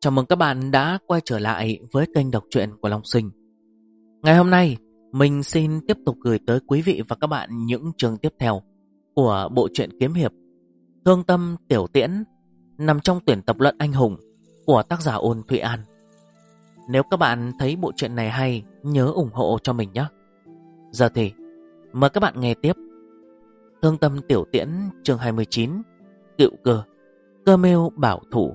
Chào mừng các bạn đã quay trở lại với kênh đọc truyện của Long Sinh. Ngày hôm nay, mình xin tiếp tục gửi tới quý vị và các bạn những chương tiếp theo của bộ truyện kiếm hiệp Thương Tâm Tiểu Tiễn, nằm trong tuyển tập luận anh hùng của tác giả Ôn Thụy An. Nếu các bạn thấy bộ truyện này hay, nhớ ủng hộ cho mình nhé. Giờ thì, mời các bạn nghe tiếp Thương Tâm Tiểu Tiễn chương 29, Cựu Cơ, Cơ Mưu Bảo Thủ.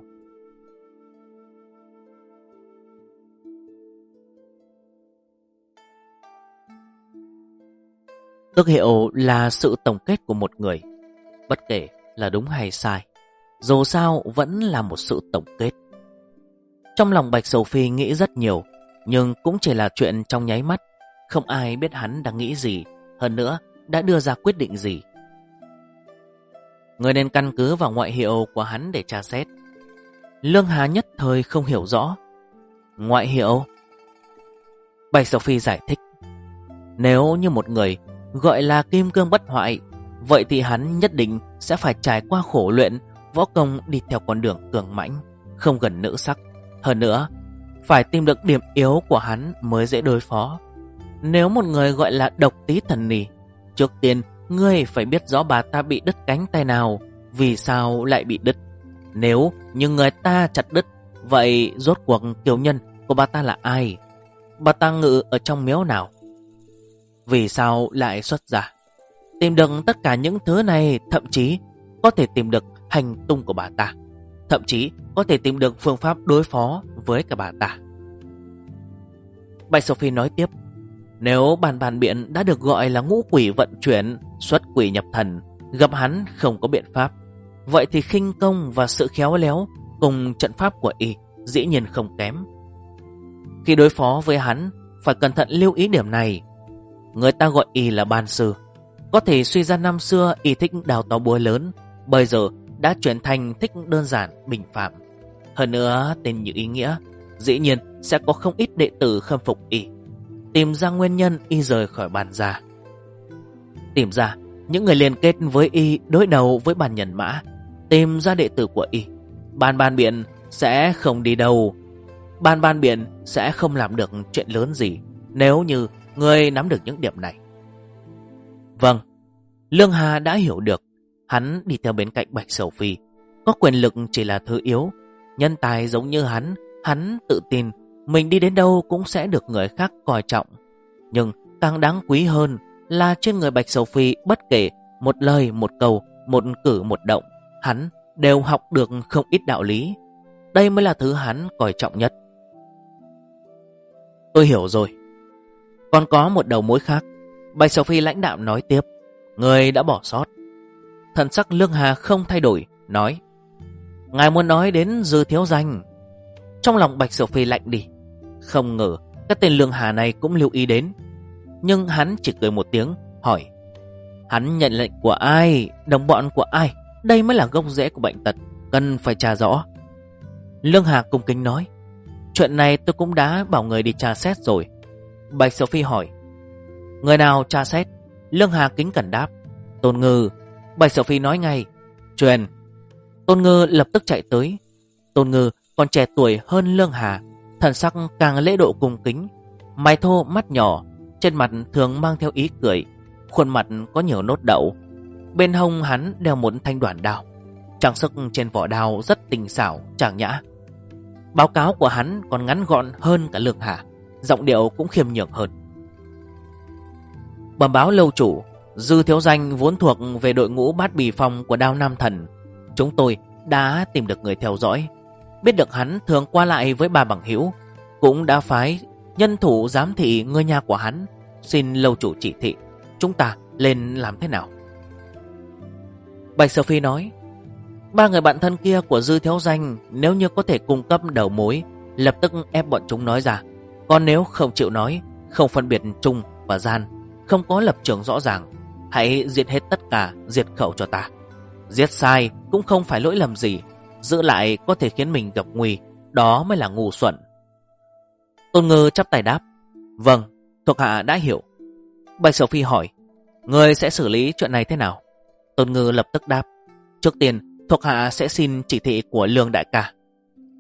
Tước hiệu là sự tổng kết của một người, bất kể là đúng hay sai, dù sao vẫn là một sự tổng kết. Trong lòng Bạch Sầu Phi nghĩ rất nhiều, nhưng cũng chỉ là chuyện trong nháy mắt. Không ai biết hắn đang nghĩ gì, hơn nữa đã đưa ra quyết định gì. Người nên căn cứ vào ngoại hiệu của hắn để tra xét. Lương Hà nhất thời không hiểu rõ. Ngoại hiệu? Bạch Sầu Phi giải thích. Nếu như một người gọi là kim cương bất hoại, vậy thì hắn nhất định sẽ phải trải qua khổ luyện, võ công đi theo con đường cường mãnh, không gần nữ sắc. Hơn nữa, phải tìm được điểm yếu của hắn mới dễ đối phó. Nếu một người gọi là độc tí thần nì, trước tiên ngươi phải biết rõ bà ta bị đứt cánh tay nào, vì sao lại bị đứt. Nếu như người ta chặt đứt, vậy rốt cuộc kiều nhân của bà ta là ai? Bà ta ngự ở trong miếu nào? Vì sao lại xuất ra? Tìm được tất cả những thứ này, thậm chí có thể tìm được hành tung của bà ta, thậm chí có thể tìm được phương pháp đối phó với cả bà ta. Bạch Sophie nói tiếp. Nếu bàn biện đã được gọi là ngũ quỷ vận chuyển, xuất quỷ nhập thần, gặp hắn không có biện pháp, vậy thì khinh công và sự khéo léo cùng trận pháp của y dĩ nhiên không kém. Khi đối phó với hắn, phải cẩn thận lưu ý điểm này. Người ta gọi y là ban sư. Có thể suy ra năm xưa y thích đào to búa lớn, bây giờ đã chuyển thành thích đơn giản bình phạm. Hơn nữa, tên như ý nghĩa, dĩ nhiên sẽ có không ít đệ tử khâm phục y. Tìm ra nguyên nhân y rời khỏi bàn gia. Tìm ra những người liên kết với y đối đầu với bàn nhân mã. Tìm ra đệ tử của y. Bàn biện sẽ không đi đâu. Bàn biện sẽ không làm được chuyện lớn gì nếu như người nắm được những điểm này. Vâng, Lương Hà đã hiểu được. Hắn đi theo bên cạnh Bạch Sầu Phi. Có quyền lực chỉ là thứ yếu. Nhân tài giống như hắn tự tin mình đi đến đâu cũng sẽ được người khác coi trọng. Nhưng càng đáng quý hơn là trên người Bạch Sầu Phi, bất kể một lời một câu, một cử một động, hắn đều học được không ít đạo lý. Đây mới là thứ hắn coi trọng nhất. Tôi hiểu rồi. Còn có một đầu mối khác. Bạch Sầu Phi lãnh đạm nói tiếp. Người đã bỏ sót. Thần sắc Lương Hà không thay đổi, nói. Ngài muốn nói đến Dư Thiếu Danh. Trong lòng Bạch Sầu Phi lạnh đi. Không ngờ cái tên Lương Hà này cũng lưu ý đến. Nhưng hắn chỉ cười một tiếng, hỏi. Hắn nhận lệnh của ai, đồng bọn của ai? Đây mới là gốc rễ của bệnh tật, cần phải tra rõ. Lương Hà cung kính nói. Chuyện này tôi cũng đã bảo người đi tra xét rồi. Bạch Sầu Phi hỏi. Người nào tra xét? Lương Hà kính cẩn đáp. Tôn Ngư. Bạch Sầu Phi nói ngay. Truyền. Tôn Ngư lập tức chạy tới. Tôn Ngư còn trẻ tuổi hơn Lương Hà, thần sắc càng lễ độ cung kính, mày thô mắt nhỏ, trên mặt thường mang theo ý cười, khuôn mặt có nhiều nốt đậu. Bên hông hắn đeo một thanh đoản đao, trang sức trên vỏ đao rất tinh xảo, trang nhã. Báo cáo của hắn còn ngắn gọn hơn cả Lương Hà, giọng điệu cũng khiêm nhường hơn. Bẩm báo lâu chủ, Dư Thiếu Danh vốn thuộc về đội ngũ bát bì phong của Đao Nam Thần. Chúng tôi đã tìm được người theo dõi, biết được hắn thường qua lại với ba bằng hữu, cũng đã phái nhân thủ giám thị ngôi nhà của hắn. Xin lâu chủ chỉ thị, chúng ta lên làm thế nào? Bạch Sầu Phi nói. Ba người bạn thân kia của Dư Thiếu Danh, nếu như có thể cung cấp đầu mối, lập tức ép bọn chúng nói ra. Còn nếu không chịu nói, không phân biệt trung và gian, không có lập trường rõ ràng, hãy giết hết tất cả, diệt khẩu cho ta. Giết sai cũng không phải lỗi lầm gì, giữ lại có thể khiến mình gặp nguy, đó mới là ngu xuẩn. Tôn Ngư chắp tay đáp. Vâng, thuộc hạ đã hiểu. Bạch Sầu Phi hỏi. Người sẽ xử lý chuyện này thế nào? Tôn Ngư lập tức đáp. Trước tiên thuộc hạ sẽ xin chỉ thị của Lương đại ca.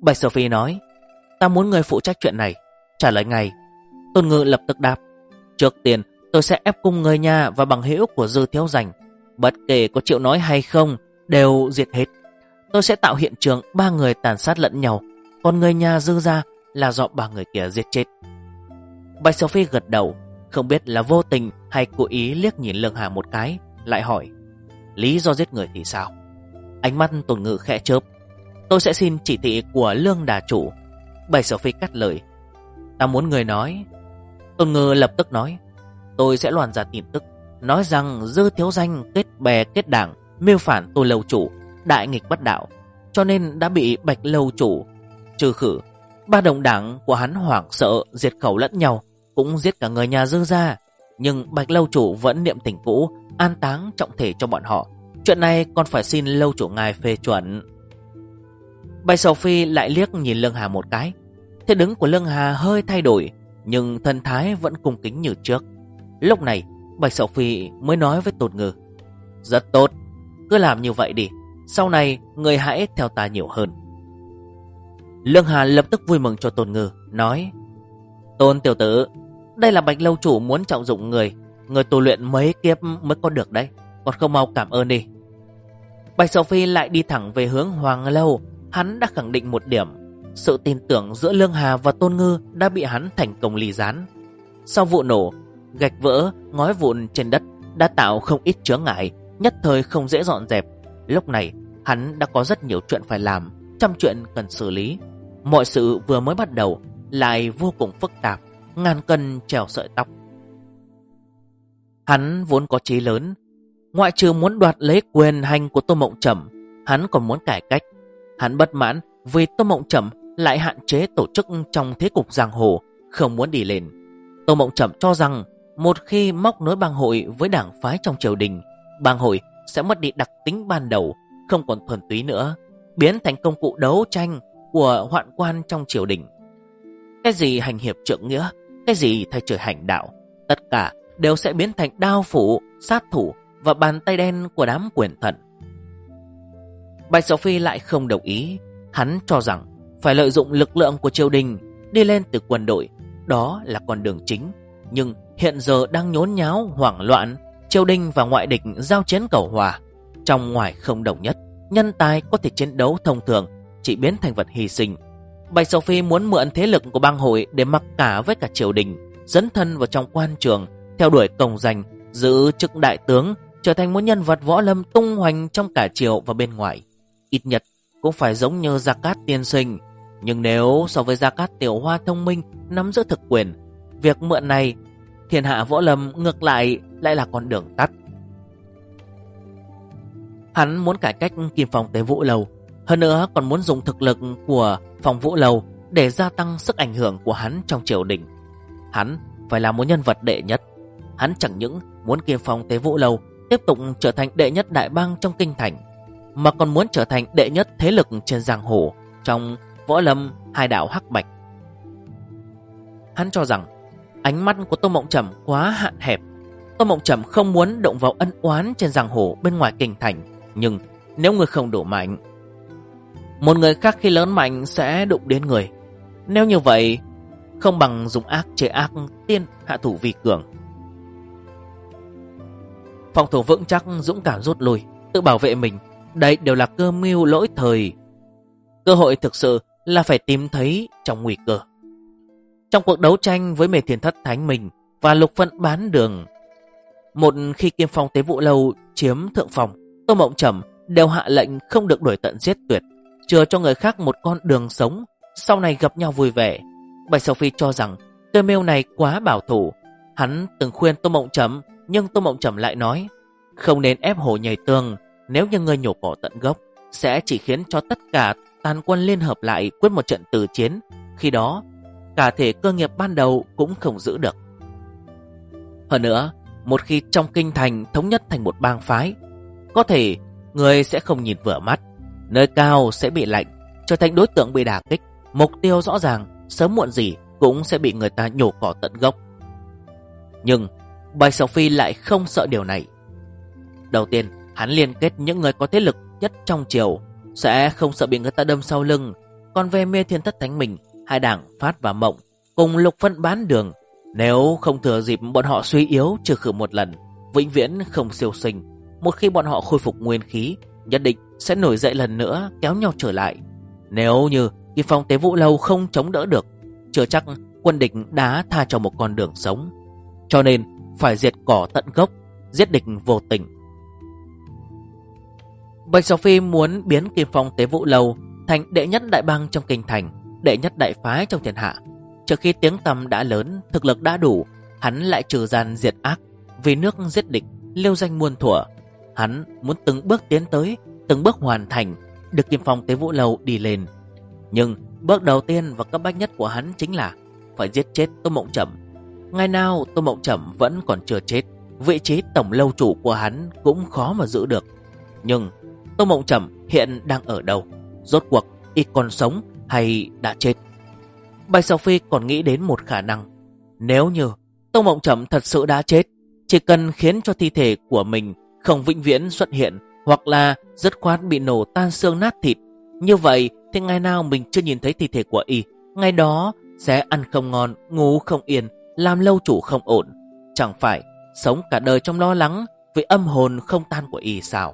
Bạch Sở Phi nói, ta muốn người phụ trách chuyện này. Trả lời ngay. Tôn Ngư lập tức đáp, trước tiên tôi sẽ ép cung người nhà và bằng hữu của Dư Thiếu Danh. Bất kể có chịu nói hay không, đều diệt hết. Tôi sẽ tạo hiện trường 3 người tàn sát lẫn nhau, còn người nhà Dư ra là do 3 người kia giết chết. Bạch Sở Phi gật đầu, không biết là vô tình hay cố ý liếc nhìn Lương Hà một cái, lại hỏi, lý do giết người thì sao? Ánh mắt Tôn Ngư khẽ chớp, tôi sẽ xin chỉ thị của Lương đà chủ. Bạch Sở Phi cắt lời, ta muốn người nói. Tôn Ngư lập tức nói, tôi sẽ loan ra tin tức, nói rằng Dư Thiếu Danh kết bè kết đảng, mưu phản Tô lâu chủ, đại nghịch bất đạo, cho nên đã bị Bạch lâu chủ trừ khử. 3 đồng đảng của hắn hoảng sợ, diệt khẩu lẫn nhau, cũng giết cả người nhà Dư ra. Nhưng Bạch lâu chủ vẫn niệm tình cũ, an táng trọng thể cho bọn họ. Chuyện này còn phải xin lâu chủ ngài phê chuẩn. Bạch Sở Phi lại liếc nhìn Lương Hà một cái. Thế đứng của Lương Hà hơi thay đổi, nhưng thân thái vẫn cung kính như trước. Lúc này Bạch Sở Phi mới nói với Tôn Ngư, rất tốt, cứ làm như vậy đi, sau này người hãy theo ta nhiều hơn. Lương Hà lập tức vui mừng cho Tôn Ngư, nói, Tôn tiểu tử, đây là Bạch lâu chủ muốn trọng dụng người tu luyện mấy kiếp mới có được đấy, còn không mau cảm ơn đi. Bạch Sở Phi lại đi thẳng về hướng Hoàng lâu. Hắn đã khẳng định một điểm, sự tin tưởng giữa Lương Hà và Tôn Ngư đã bị hắn thành công ly gián. Sau vụ nổ, gạch vỡ, ngói vụn trên đất đã tạo không ít chướng ngại, nhất thời không dễ dọn dẹp. Lúc này hắn đã có rất nhiều chuyện phải làm, trăm chuyện cần xử lý. Mọi sự vừa mới bắt đầu lại vô cùng phức tạp, ngàn cân treo sợi tóc. Hắn vốn có chí lớn, ngoại trừ muốn đoạt lấy quyền hành của Tô Mộng Trầm, hắn còn muốn cải cách. Hắn bất mãn vì Tô Mộng Trầm lại hạn chế tổ chức trong thế cục giang hồ, không muốn đi lên. Tô Mộng Trầm cho rằng một khi móc nối bang hội với đảng phái trong triều đình, bang hội sẽ mất đi đặc tính ban đầu, không còn thuần túy nữa, biến thành công cụ đấu tranh của hoạn quan trong triều đình. Cái gì hành hiệp trượng nghĩa, cái gì thay trời hành đạo, tất cả đều sẽ biến thành đao phủ, sát thủ và bàn tay đen của đám quyền thần. Bạch Sở Phi lại không đồng ý. Hắn cho rằng phải lợi dụng lực lượng của triều đình đi lên từ quân đội, đó là con đường chính. Nhưng hiện giờ đang nhốn nháo, hoảng loạn, triều đình và ngoại địch giao chiến cầu hòa, trong ngoài không đồng nhất, nhân tài có thể chiến đấu thông thường chỉ biến thành vật hy sinh. Bạch Sở Phi muốn mượn thế lực của bang hội để mặc cả với cả triều đình, dấn thân vào trong quan trường, theo đuổi công danh, giữ chức đại tướng, trở thành một nhân vật võ lâm tung hoành trong cả triều và bên ngoài. Ít nhất cũng phải giống như Gia Cát tiên sinh. Nhưng nếu so với Gia Cát tiểu hoa thông minh, nắm giữ thực quyền, việc mượn này thiên hạ võ lâm ngược lại là con đường tắt. Hắn muốn cải cách Kim Phong Tế Vũ Lầu, hơn nữa còn muốn dùng thực lực của Phong Vũ Lầu để gia tăng sức ảnh hưởng của hắn trong triều đình. Hắn phải là một nhân vật đệ nhất. Hắn chẳng những muốn Kim Phong Tế Vũ Lầu tiếp tục trở thành đệ nhất đại bang trong kinh thành, mà còn muốn trở thành đệ nhất thế lực trên giang hồ trong võ lâm hai đạo hắc bạch. Hắn cho rằng ánh mắt của Tô Mộng Trầm quá hạn hẹp. Tô Mộng Trầm không muốn động vào ân oán trên giang hồ bên ngoài kinh thành, nhưng nếu người không đủ mạnh, một người khác khi lớn mạnh sẽ đụng đến người. Nếu như vậy, không bằng dùng ác chế ác, tiên hạ thủ vi cường. Phòng thủ vững chắc, dũng cảm rút lui, tự bảo vệ mình, đây đều là cơ mưu lỗi thời. Cơ hội thực sự là phải tìm thấy trong nguy cơ. Trong cuộc đấu tranh với Mê Thiên Thất Thánh Minh và Lục Phân Bán Đường, một khi Kim Phong Tế Vũ Lâu chiếm thượng phòng, Tô Mộng Trầm đều hạ lệnh không được đuổi tận giết tuyệt, chừa cho người khác một con đường sống, sau này gặp nhau vui vẻ. Bạch Sở Phi cho rằng cơ mưu này quá bảo thủ. Hắn từng khuyên Tô Mộng Trầm, nhưng Tô Mộng Trầm lại nói, không nên ép hổ nhảy tường. Nếu như ngươi nhổ cỏ tận gốc, sẽ chỉ khiến cho tất cả tàn quân liên hợp lại quyết một trận tử chiến. Khi đó, cả thể cơ nghiệp ban đầu cũng không giữ được. Hơn nữa, một khi trong kinh thành thống nhất thành một bang phái, có thể người sẽ không nhìn vừa mắt, nơi cao sẽ bị lạnh, trở thành đối tượng bị đả kích. Mục tiêu rõ ràng, sớm muộn gì cũng sẽ bị người ta nhổ cỏ tận gốc. Nhưng Bạch Sở Phi lại không sợ điều này. Đầu tiên, hắn liên kết những người có thế lực nhất trong triều, sẽ không sợ bị người ta đâm sau lưng. Còn về Mê Thiên Thất Thánh Mình, hai đảng Phát và Mộng cùng Lục Phân Bán Đường, nếu không thừa dịp bọn họ suy yếu trừ khử một lần, vĩnh viễn không siêu sinh. Một khi bọn họ khôi phục nguyên khí, nhất định sẽ nổi dậy lần nữa, kéo nhau trở lại. Nếu như Kỳ Phong Tế Vũ Lâu không chống đỡ được, chưa chắc quân địch đã tha cho một con đường sống. Cho nên phải diệt cỏ tận gốc, giết địch vô tình. Bạch Sầu Phi muốn biến Kim Phong Tế Vũ Lâu thành đệ nhất đại bang trong kinh thành, đệ nhất đại phái trong thiên hạ. Trước khi tiếng tăm đã lớn, thực lực đã đủ, hắn lại trừ gian diệt ác, vì nước giết địch, lưu danh muôn thuở. Hắn muốn từng bước tiến tới, từng bước hoàn thành, được Kim Phong Tế Vũ Lâu đi lên. Nhưng bước đầu tiên và cấp bách nhất của hắn chính là phải giết chết Tô Mộng Trầm. Ngày nào Tô Mộng Trầm vẫn còn chưa chết, vị trí tổng lâu chủ của hắn cũng khó mà giữ được. Nhưng Tô Mộng Trầm hiện đang ở đâu? Rốt cuộc y còn sống hay đã chết? Bạch Sầu Phi còn nghĩ đến một khả năng. Nếu như Tô Mộng Trầm thật sự đã chết, chỉ cần khiến cho thi thể của mình không vĩnh viễn xuất hiện, hoặc là dứt khoát bị nổ tan xương nát thịt, như vậy thì ngày nào mình chưa nhìn thấy thi thể của y, ngày đó sẽ ăn không ngon, ngủ không yên, làm lâu chủ không ổn. Chẳng phải sống cả đời trong lo lắng vì âm hồn không tan của y sao?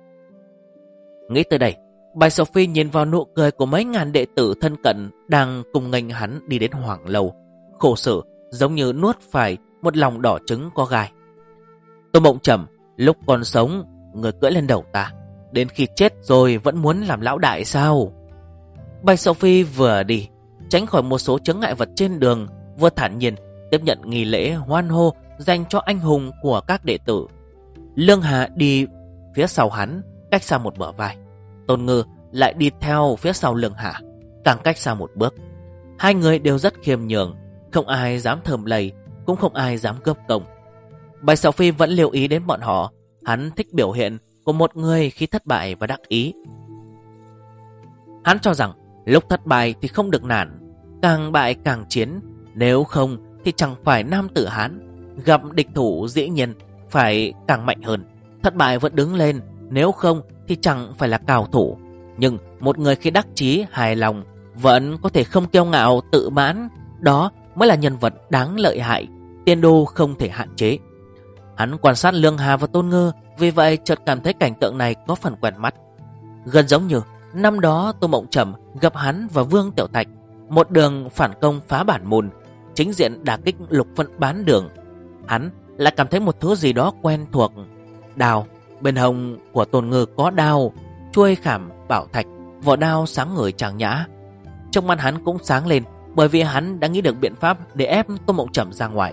Nghĩ tới đây, Bạch Sầu Phi nhìn vào nụ cười của mấy ngàn đệ tử thân cận đang cùng nghênh hắn đi đến Hoàng Lâu. Khổ sở giống như nuốt phải một lòng đỏ trứng có gai. Tô Mộng Trầm, lúc còn sống người cưỡi lên đầu ta, đến khi chết rồi vẫn muốn làm lão đại sao? Bạch Sầu Phi vừa đi tránh khỏi một số chướng ngại vật trên đường, vừa thản nhiên tiếp nhận nghi lễ hoan hô dành cho anh hùng của các đệ tử. Lương Hà đi phía sau hắn, cách xa một bờ vai. Tôn Ngư lại đi theo phía sau Lương Hà, càng cách xa một bước. Hai người đều rất khiêm nhường, không ai dám thơm lây, cũng không ai dám cướp công. Bạch Sầu Phi vẫn lưu ý đến bọn họ. Hắn thích biểu hiện của một người khi thất bại và đắc ý. Hắn cho rằng lúc thất bại thì không được nản, càng bại càng chiến, nếu không thì chẳng phải nam tử Hán. Gặp địch thủ dĩ nhiên phải càng mạnh hơn, thất bại vẫn đứng lên, nếu không thì chẳng phải là cao thủ. Nhưng một người khi đắc chí hài lòng vẫn có thể không kiêu ngạo tự mãn, đó mới là nhân vật đáng lợi hại, tiền đồ không thể hạn chế. Hắn quan sát Lương Hà và Tôn Ngư, vì vậy chợt cảm thấy cảnh tượng này có phần quen mắt. Gần giống như năm đó Tô Mộng Trầm gặp hắn và Vương Tiểu Thạch, một đường phản công phá bản môn, chính diện đả kích Lục Phân Bán Đường. Hắn lại cảm thấy một thứ gì đó quen thuộc. Đao, bên hông của Tôn Ngư có đao, chuôi khảm bảo thạch, vỏ đao sáng ngời trang nhã. Trong mắt hắn cũng sáng lên, bởi vì hắn đã nghĩ được biện pháp để ép Tô Mộng Trầm ra ngoài.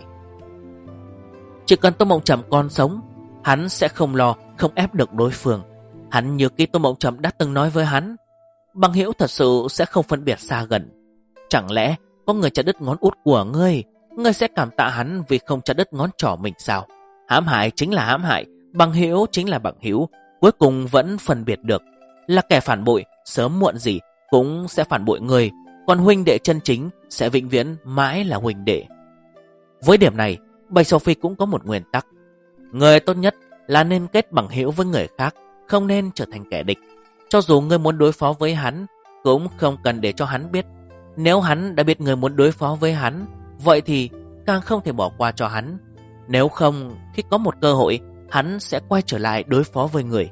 Chỉ cần Tô Mộng Trầm còn sống, hắn sẽ không lo không ép được đối phương. Hắn như khi Tô Mộng Trầm đã từng nói với hắn, bằng hữu thật sự sẽ không phân biệt xa gần. Chẳng lẽ có người chặt đứt ngón út của ngươi, ngươi sẽ cảm tạ hắn vì không chặt đứt ngón trỏ mình sao? Hãm hại chính là hãm hại, bằng hữu chính là bằng hữu, cuối cùng vẫn phân biệt được. Là kẻ phản bội, sớm muộn gì cũng sẽ phản bội người, còn huynh đệ chân chính sẽ vĩnh viễn mãi là huynh đệ. Với điểm này, Bạch Sầu Phi cũng có một nguyên tắc. Người tốt nhất là nên kết bằng hữu với người khác, không nên trở thành kẻ địch. Cho dù ngươi muốn đối phó với hắn, cũng không cần để cho hắn biết. Nếu hắn đã biết người muốn đối phó với hắn, vậy thì càng không thể bỏ qua cho hắn. Nếu không, khi có một cơ hội, hắn sẽ quay trở lại đối phó với người.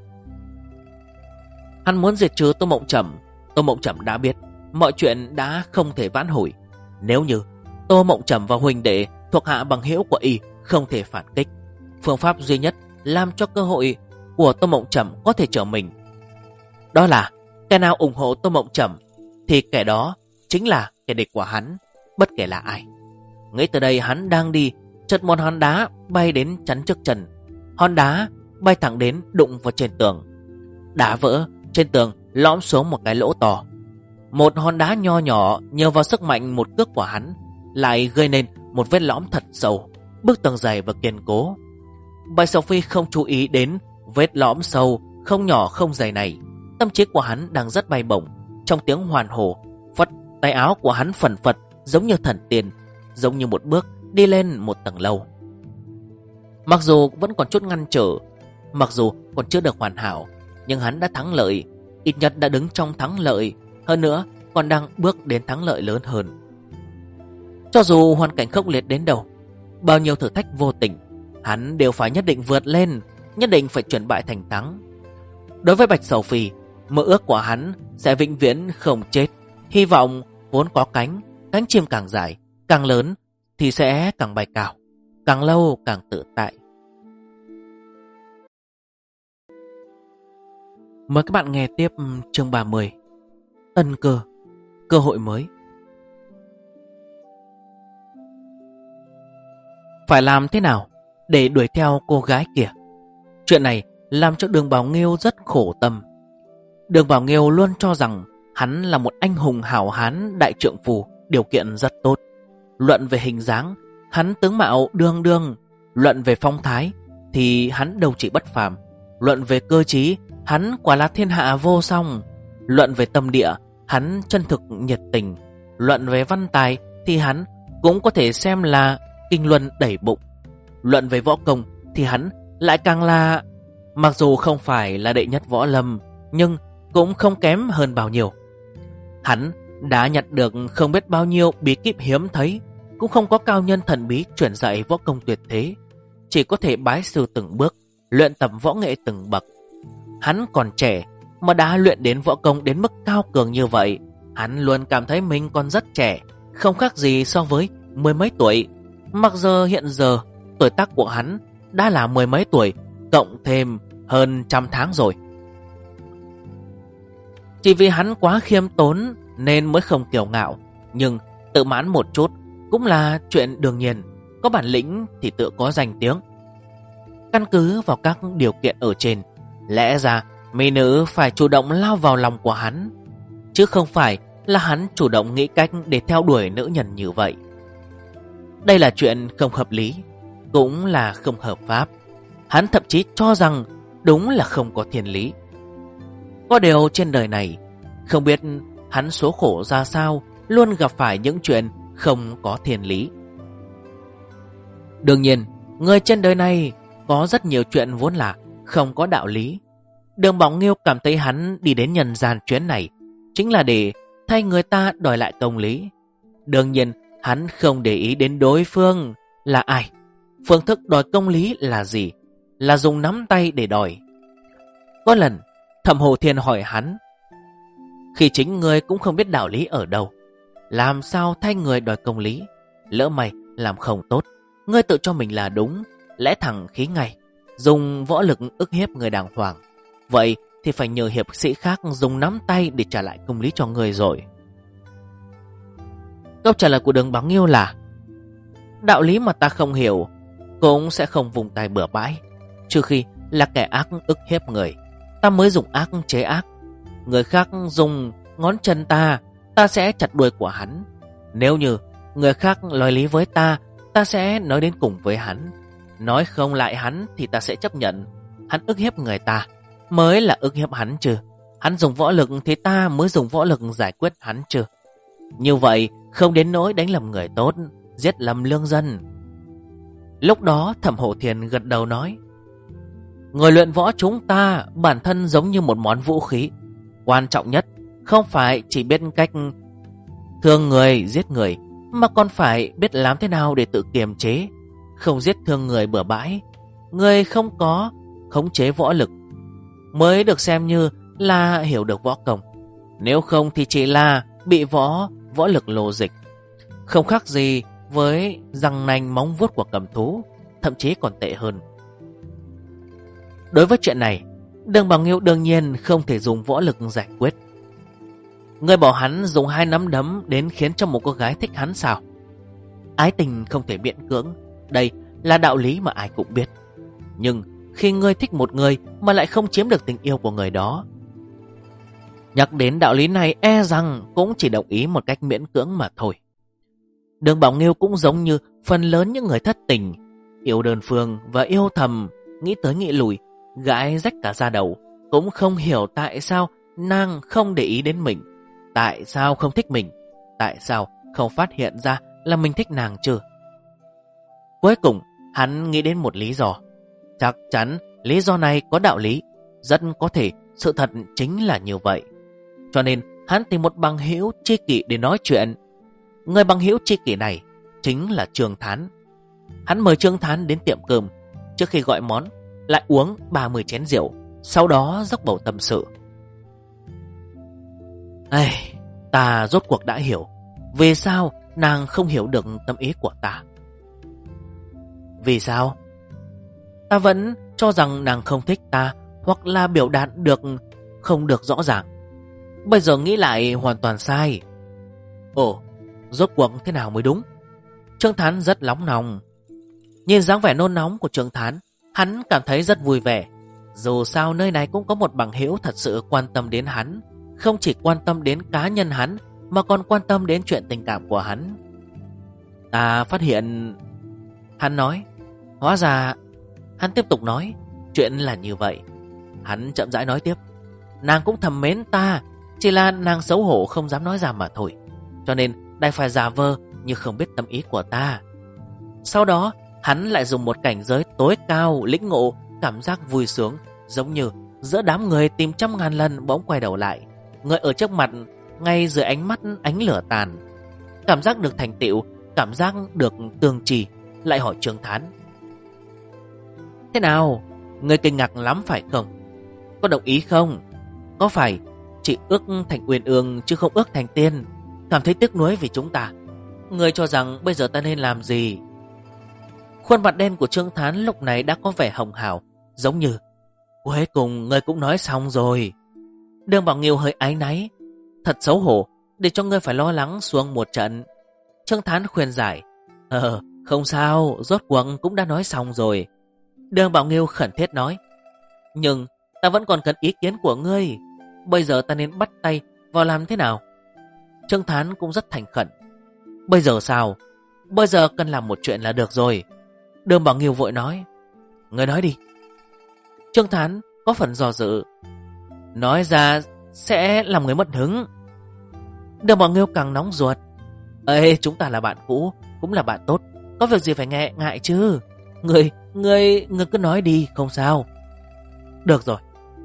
Hắn muốn diệt trừ Tô Mộng Trầm. Tô Mộng Trầm đã biết mọi chuyện đã không thể vãn hồi. Nếu như Tô Mộng Trầm và huynh đệ thuộc hạ bằng hữu của y không thể phản kích, phương pháp duy nhất làm cho cơ hội của Tô Mộng Trầm có thể trở mình, đó là kẻ nào ủng hộ Tô Mộng Trầm thì kẻ đó chính là kẻ địch của hắn, bất kể là ai. Nghĩ từ đây, hắn đang đi, chợt một hòn đá bay đến chắn trước chân. Hòn đá bay thẳng đến đụng vào trên tường. Đá vỡ, trên tường lõm xuống một cái lỗ to. Một hòn đá nho nhỏ nhờ vào sức mạnh một cước của hắn lại gây nên một vết lõm thật sâu, bức tường dày và kiên cố. Bạch Sầu Phi không chú ý đến vết lõm sâu không nhỏ không dày này. Tâm trí của hắn đang rất bay bổng. Trong tiếng hoàn hổ, phất tay áo của hắn phần phật giống như thần tiên, giống như một bước đi lên một tầng lâu. Mặc dù vẫn còn chút ngăn trở, mặc dù còn chưa được hoàn hảo, nhưng hắn đã thắng lợi, ít nhất đã đứng trong thắng lợi. Hơn nữa, còn đang bước đến thắng lợi lớn hơn. Cho dù hoàn cảnh khốc liệt đến đâu, bao nhiêu thử thách vô tình, hắn đều phải nhất định vượt lên, nhất định phải chuyển bại thành thắng. Đối với Bạch Sầu Phi, mơ ước của hắn sẽ vĩnh viễn không chết. Hy vọng vốn có cánh, cánh chim càng dài, càng lớn thì sẽ càng bay cao, càng lâu càng tự tại. Mời các bạn nghe tiếp chương 30. Ân cơ, cơ hội mới. Phải làm thế nào để đuổi theo cô gái kia? Chuyện này làm cho Đường Bảo Nghiêu rất khổ tâm. Đường Bảo Nghiêu luôn cho rằng hắn là một anh hùng hảo hán đại trượng phu, điều kiện rất tốt. Luận về hình dáng, hắn tướng mạo đương đương. Luận về phong thái thì hắn đâu chỉ bất phàm. Luận về cơ trí, hắn quả là thiên hạ vô song. Luận về tâm địa, hắn chân thực nhiệt tình. Luận về văn tài thì hắn cũng có thể xem là kinh luân đẩy bụng. Luận về võ công thì hắn lại càng là, mặc dù không phải là đệ nhất võ lâm, nhưng cũng không kém hơn bao nhiêu. Hắn đã nhặt được không biết bao nhiêu bí kíp hiếm thấy, cũng không có cao nhân thần bí truyền dạy võ công tuyệt thế, chỉ có thể bái sư từng bước, luyện tập võ nghệ từng bậc. Hắn còn trẻ mà đã luyện đến võ công đến mức cao cường như vậy. Hắn luôn cảm thấy mình còn rất trẻ, không khác gì so với mười mấy tuổi. Mặc dù hiện giờ tuổi tác của hắn đã là mười mấy tuổi, cộng thêm hơn 100 tháng rồi. Chỉ vì hắn quá khiêm tốn nên mới không kiêu ngạo, nhưng tự mãn một chút cũng là chuyện đương nhiên. Có bản lĩnh thì tự có danh tiếng. Căn cứ vào các điều kiện ở trên, lẽ ra mỹ nữ phải chủ động lao vào lòng của hắn, chứ không phải là hắn chủ động nghĩ cách để theo đuổi nữ nhân như vậy. Đây là chuyện không hợp lý, cũng là không hợp pháp. Hắn thậm chí cho rằng đúng là không có thiên lý. Có điều trên đời này, không biết hắn số khổ ra sao, luôn gặp phải những chuyện không có thiên lý. Đương nhiên, người trên đời này có rất nhiều chuyện vốn là không có đạo lý. Đường Bảo Nghiêu cảm thấy hắn đi đến nhân gian chuyến này chính là để thay người ta đòi lại công lý. Đương nhiên, hắn không để ý đến đối phương là ai. Phương thức đòi công lý là gì? Là dùng nắm tay để đòi. Có lần, Thẩm Hồ Thiên hỏi hắn, khi chính người cũng không biết đạo lý ở đâu, làm sao thay người đòi công lý? Lỡ mày làm không tốt, ngươi tự cho mình là đúng, lẽ thẳng khí ngay, dùng võ lực ức hiếp người đàng hoàng. Vậy thì phải nhờ hiệp sĩ khác dùng nắm tay để trả lại công lý cho người rồi. Câu trả lời của Đường Bảo Nghiêu là, đạo lý mà ta không hiểu cũng sẽ không vùng tay bừa bãi, trừ khi là kẻ ác ức hiếp người, ta mới dùng ác chế ác. Người khác dùng ngón chân ta, ta sẽ chặt đuôi của hắn. Nếu như người khác nói lý với ta, ta sẽ nói đến cùng với hắn. Nói không lại hắn thì ta sẽ chấp nhận. Hắn ức hiếp người ta mới là ức hiếp hắn chứ. Hắn dùng võ lực thì ta mới dùng võ lực giải quyết hắn chứ. Như vậy không đến nỗi đánh lầm người tốt, giết lầm lương dân. Lúc đó Thẩm Hổ Thiền gật đầu nói, người luyện võ chúng ta bản thân giống như một món vũ khí. Quan trọng nhất không phải chỉ biết cách thương người, giết người, mà còn phải biết làm thế nào để tự kiềm chế, không giết thương người bừa bãi. Người không có khống chế võ lực mới được xem như là hiểu được võ công. Nếu không thì chỉ là bị võ lực lồ dịch, không khác gì với răng nanh móng vuốt của cầm thú, thậm chí còn tệ hơn. Đối với chuyện này, Đường Bảo Nghiêu đương nhiên không thể dùng võ lực giải quyết. Người bảo hắn dùng 2 nắm đấm đến khiến cho một cô gái thích hắn sao? Ái tình không thể miễn cưỡng, đây là đạo lý mà ai cũng biết. Nhưng khi ngươi thích một người mà lại không chiếm được tình yêu của người đó, nhắc đến đạo lý này e rằng cũng chỉ đồng ý một cách miễn cưỡng mà thôi. Đường Bảo Nghiêu cũng giống như phần lớn những người thất tình, yêu đơn phương và yêu thầm, nghĩ tới nghĩ lùi, gãi rách cả da đầu, cũng không hiểu tại sao nàng không để ý đến mình, tại sao không thích mình, tại sao không phát hiện ra là mình thích nàng chưa. Cuối cùng hắn nghĩ đến một lý do. Chắc chắn lý do này có đạo lý, rất có thể sự thật chính là như vậy. Cho nên hắn tìm một bằng hữu tri kỷ để nói chuyện. Người bằng hữu tri kỷ này chính là Trương Thán. Hắn mời Trương Thán đến tiệm cơm. Trước khi gọi món, lại uống 30 chén rượu, sau đó dốc bầu tâm sự. Ta rốt cuộc đã hiểu vì sao nàng không hiểu được tâm ý của ta. Vì sao? Ta vẫn cho rằng nàng không thích ta, hoặc là biểu đạt không được rõ ràng. Bây giờ nghĩ lại hoàn toàn sai. Ồ, rốt cuộc thế nào mới đúng? Trương Thán rất nóng lòng. Nhìn dáng vẻ nôn nóng của Trương Thán, hắn cảm thấy rất vui vẻ. Dù sao nơi này cũng có một bằng hữu thật sự quan tâm đến hắn, không chỉ quan tâm đến cá nhân hắn, mà còn quan tâm đến chuyện tình cảm của hắn. Ta phát hiện... Hắn nói. Hóa ra... Hắn tiếp tục nói. Chuyện là như vậy. Hắn chậm rãi nói tiếp. Nàng cũng thầm mến ta, chỉ là nàng xấu hổ không dám nói ra mà thôi, cho nên đành phải giả vờ như không biết tâm ý của ta. Sau đó hắn lại dùng một cảnh giới tối cao lĩnh ngộ cảm giác vui sướng, giống như giữa đám người tìm trăm ngàn lần bỗng quay đầu lại, người ở trước mặt ngay dưới ánh mắt ánh lửa tàn. Cảm giác được thành tựu, cảm giác được tương trì. Lại hỏi Trương Thán. Thế nào? Người kinh ngạc lắm phải không? Có đồng ý không? Có phải chỉ ước thành uyên ương chứ không ước thành tiên? Cảm thấy tiếc nuối vì chúng ta. Người cho rằng bây giờ ta nên làm gì? Khuôn mặt đen của Trương Thán lúc này đã có vẻ hồng hào, giống như cuối cùng người cũng nói xong rồi. Đường Bảo Nghiêu hơi áy náy. Thật xấu hổ để cho ngươi phải lo lắng xuống một trận. Trương Thán khuyên giải. Không sao, rốt cuộc cũng đã nói xong rồi. Đường Bảo Nghiêu khẩn thiết nói. Nhưng ta vẫn còn cần ý kiến của ngươi. Bây giờ ta nên bắt tay vào làm thế nào? Trương Thán cũng rất thành khẩn. Bây giờ sao? Bây giờ cần làm một chuyện là được rồi. Đường Bảo Nghiêu vội nói. Ngươi nói đi. Trương Thán có phần do dự. Nói ra sẽ làm người mất hứng. Đường Bảo Nghiêu càng nóng ruột. Chúng ta là bạn cũ, cũng là bạn tốt, có việc gì phải ngại chứ? Ngươi cứ nói đi, không sao. Được rồi.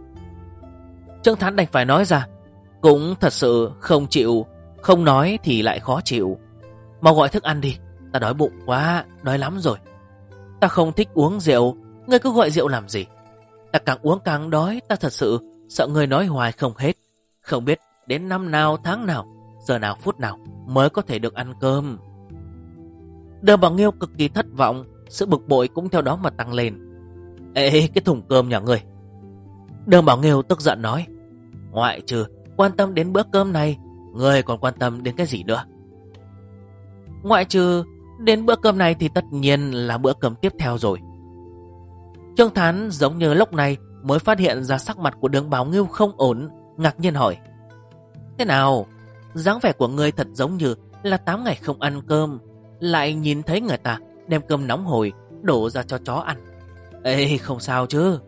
Trương Thán đành phải nói ra. Cũng thật sự không chịu, không nói thì lại khó chịu. Mau gọi thức ăn đi, ta đói bụng quá, đói lắm rồi. Ta không thích uống rượu, ngươi cứ gọi rượu làm gì? Ta càng uống càng đói, ta thật sự sợ ngươi nói hoài không hết. Không biết đến năm nào, tháng nào, giờ nào, phút nào mới có thể được ăn cơm. Đường Bảo Nghiêu cực kỳ thất vọng, sự bực bội cũng theo đó mà tăng lên. Cái thùng cơm nhà ngươi. Đường Bảo Nghiêu tức giận nói. Ngoại trừ quan tâm đến bữa cơm này, ngươi còn quan tâm đến cái gì nữa? Ngoại trừ đến bữa cơm này thì tất nhiên là bữa cơm tiếp theo rồi. Trương Thán giống như lúc này mới phát hiện ra sắc mặt của Đường Bảo Nghiêu không ổn, ngạc nhiên hỏi. Thế nào? Dáng vẻ của ngươi thật giống như là 8 ngày không ăn cơm, lại nhìn thấy người ta đem cơm nóng hổi đổ ra cho chó ăn. Không sao chứ?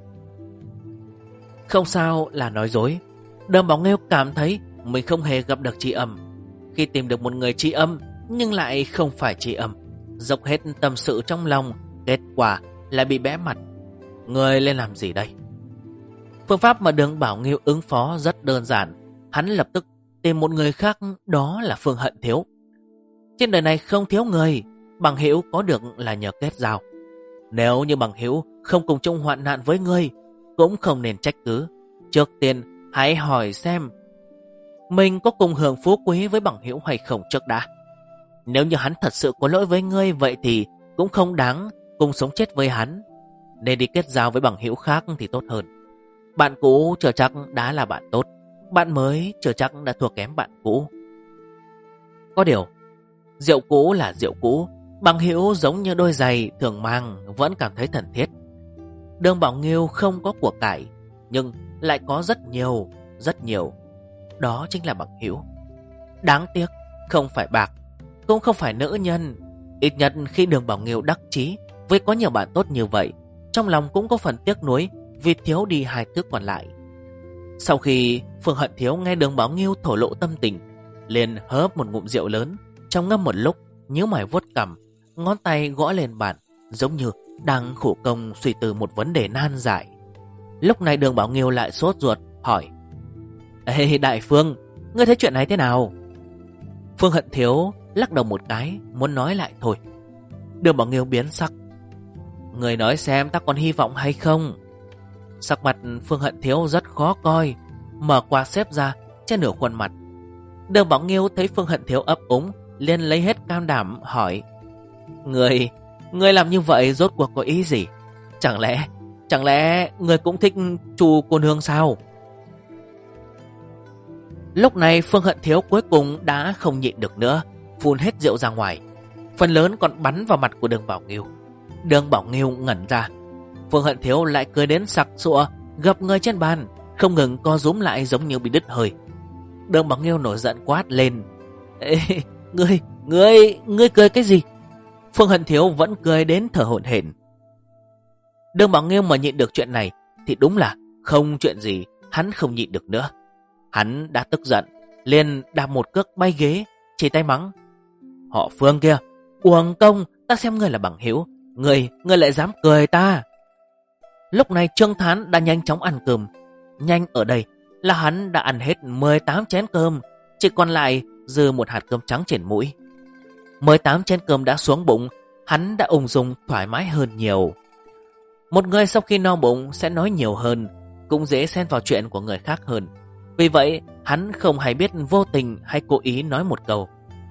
Không sao là nói dối. Đường Bảo Nghiêu cảm thấy mình không hề gặp được tri âm. Khi tìm được một người tri âm nhưng lại không phải tri âm, dốc hết tâm sự trong lòng, kết quả lại bị bẽ mặt. Người lên làm gì đây? Phương pháp mà Đường Bảo Nghiêu ứng phó rất đơn giản. Hắn lập tức tìm một người khác, đó là Phương Hận Thiếu. Trên đời này không thiếu người, bằng hữu có được là nhờ kết giao. Nếu như bằng hữu không cùng chung hoạn nạn với ngươi, cũng không nên trách cứ. Trước tiên hãy hỏi xem mình có cùng hưởng phú quý với bằng hữu hay không trước đã. Nếu như hắn thật sự có lỗi với ngươi, vậy thì cũng không đáng cùng sống chết với hắn, nên đi kết giao với bằng hữu khác thì tốt hơn. Bạn cũ chưa chắc đã là bạn tốt, bạn mới chưa chắc đã thua kém bạn cũ. Có điều, rượu cũ là rượu cũ, bằng hữu giống như đôi giày thường mang vẫn cảm thấy thân thiết. Đường Bảo Nghiêu không có của cải, nhưng lại có rất nhiều. Đó chính là bằng hữu. Đáng tiếc, không phải bạc, cũng không phải nữ nhân. Ít nhất khi Đường Bảo Nghiêu đắc chí với có nhiều bạn tốt như vậy, trong lòng cũng có phần tiếc nuối vì thiếu đi hai thứ còn lại. Sau khi Phương Hận Thiếu nghe Đường Bảo Nghiêu thổ lộ tâm tình, liền hớp một ngụm rượu lớn, trong ngâm một lúc, nhíu mày vuốt cằm, ngón tay gõ lên bàn, giống như đang khổ công suy tư một vấn đề nan giải. Lúc này Đường Bảo Nghiêu lại sốt ruột hỏi. Đại Phương, ngươi thấy chuyện này thế nào? Phương Hận Thiếu lắc đầu một cái, muốn nói lại thôi. Đường Bảo Nghiêu biến sắc. Người nói xem ta còn hy vọng hay không? Sắc mặt Phương Hận Thiếu rất khó coi, mở quạt xếp ra trên nửa khuôn mặt. Đường Bảo Nghiêu thấy Phương Hận Thiếu ấp úng, liền lấy hết can đảm hỏi: Người làm như vậy rốt cuộc có ý gì? Chẳng lẽ người cũng thích Chu cô nương sao? Lúc này Phương Hận Thiếu cuối cùng đã không nhịn được nữa, phun hết rượu ra ngoài, phần lớn còn bắn vào mặt của Đường Bảo Nghiêu. Đường Bảo Nghiêu ngẩn ra. Phương Hận Thiếu lại cười đến sặc sụa, gập người trên bàn, không ngừng co rúm lại giống như bị đứt hơi. Đường Bảo Nghiêu nổi giận quát lên: Ê, ngươi cười cái gì? Phương Hận Thiếu vẫn cười đến thở hổn hển. Đường Bảo Nghiêu mà nhịn được chuyện này thì đúng là không chuyện gì hắn không nhịn được nữa. Hắn đã tức giận, liền đạp một cước bay ghế, chỉ tay mắng: Họ Phương kia, uổng công, ta xem ngươi là bằng hữu, ngươi lại dám cười ta. Lúc này Trương Thán đã nhanh chóng ăn cơm. Nhanh ở đây là hắn đã ăn hết 18 chén cơm, chỉ còn lại dư một hạt cơm trắng trên mũi. 18 chén cơm đã xuống bụng, hắn đã ung dung thoải mái hơn nhiều. Một người sau khi no bụng sẽ nói nhiều hơn, cũng dễ xen vào chuyện của người khác hơn. Vì vậy hắn không hay biết vô tình hay cố ý nói một câu: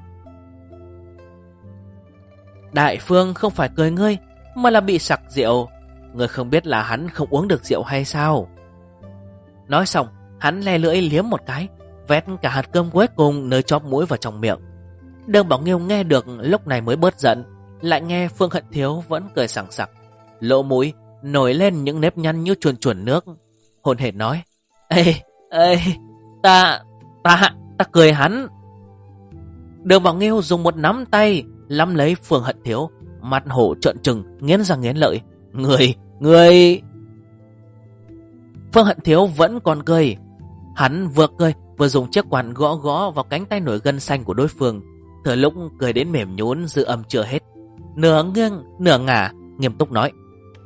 Đại Phương không phải cười ngươi, mà là bị sặc rượu. Ngươi không biết là hắn không uống được rượu hay sao? Nói xong, hắn le lưỡi liếm một cái, vét cả hạt cơm cuối cùng nơi chóp mũi vào trong miệng. Đường Bảo Nghiêu nghe được lúc này mới bớt giận, lại nghe Phương Hận Thiếu vẫn cười sảng sặc, lỗ mũi nổi lên những nếp nhăn như chuồn chuồn nước, hồn hển nói: Ê, ta cười hắn. Đường Bảo Nghiêu dùng một nắm tay nắm lấy Phương Hận Thiếu, mặt hổ trợn trừng, nghiến răng nghiến lợi: Người. Phương Hận Thiếu vẫn còn cười. Hắn vừa cười vừa dùng chiếc quạt gõ gõ vào cánh tay nổi gân xanh của đối phương, thừa lúc cười đến mềm nhũn dư âm chưa hết, nửa nghiêng nửa ngả, nghiêm túc nói: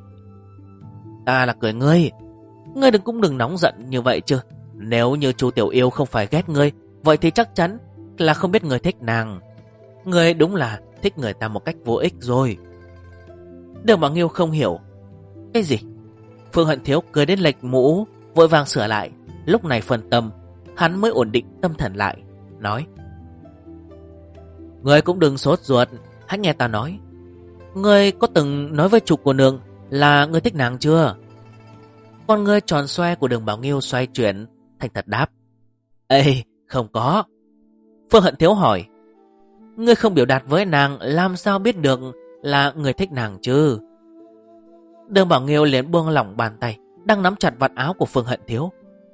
Ta là cười ngươi đừng nóng giận như vậy chứ. Nếu như Chu Tiểu Yêu không phải ghét ngươi, vậy thì chắc chắn là không biết ngươi thích nàng. Ngươi đúng là thích người ta một cách vô ích rồi. Đường Bảo Nghiêu không hiểu. Cái gì? Phương Hận Thiếu cười đến lệch mũ, vội vàng sửa lại. Lúc này phân tâm, hắn mới ổn định tâm thần lại, nói: Ngươi cũng đừng sốt ruột, hãy nghe ta nói. Ngươi có từng nói với Chu cô nương là ngươi thích nàng chưa? Con ngươi tròn xoe của Đường Bảo Nghiêu xoay chuyển, thành thật đáp: Ê, không có. Phương Hận Thiếu hỏi: Ngươi không biểu đạt với nàng, làm sao biết được là người thích nàng chứ? Đường Bảo Nghiêu liền buông lỏng bàn tay đang nắm chặt vạt áo của Phương Hận Thiếu.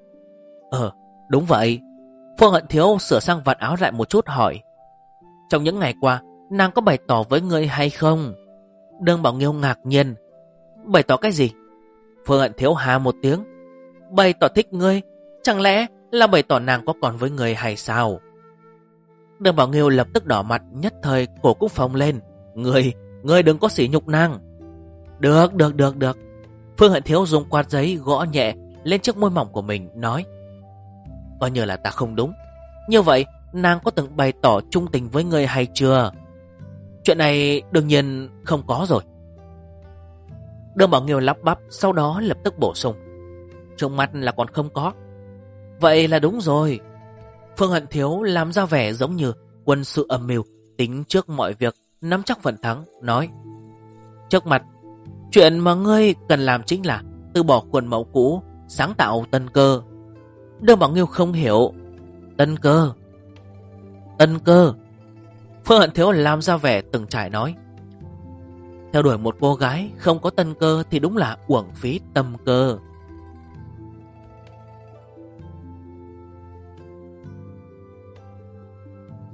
Đúng vậy. Phương Hận Thiếu sửa sang vạt áo lại một chút hỏi: Trong những ngày qua, nàng có bày tỏ với ngươi hay không? Đường Bảo Nghiêu ngạc nhiên: Bày tỏ cái gì? Phương Hận Thiếu hà một tiếng: Bày tỏ thích ngươi, chẳng lẽ là bày tỏ nàng có còn với ngươi hay sao? Đường Bảo Nghiêu lập tức đỏ mặt, nhất thời cổ cũng phồng lên: Ngươi đừng có sỉ nhục nàng. Được. Phương Hận Thiếu dùng quạt giấy gõ nhẹ lên chiếc môi mỏng của mình, nói: Coi như là ta không đúng. Như vậy nàng có từng bày tỏ trung tình với ngươi hay chưa? Chuyện này đương nhiên không có rồi. Đường Bảo Nghiêu lắp bắp, sau đó lập tức bổ sung: Trước mắt là còn không có. Vậy là đúng rồi. Phương Hận Thiếu làm ra vẻ giống như quân sự âm mưu, tính trước mọi việc, nắm chắc phần thắng, nói: Trước mặt, chuyện mà ngươi cần làm chính là từ bỏ khuôn mẫu cũ, sáng tạo tân cơ. Đường Bảo Nghiêu không hiểu. Tân cơ. Phương Hận Thiếu làm ra vẻ từng trải nói: Theo đuổi một cô gái không có tân cơ thì đúng là uổng phí tâm cơ.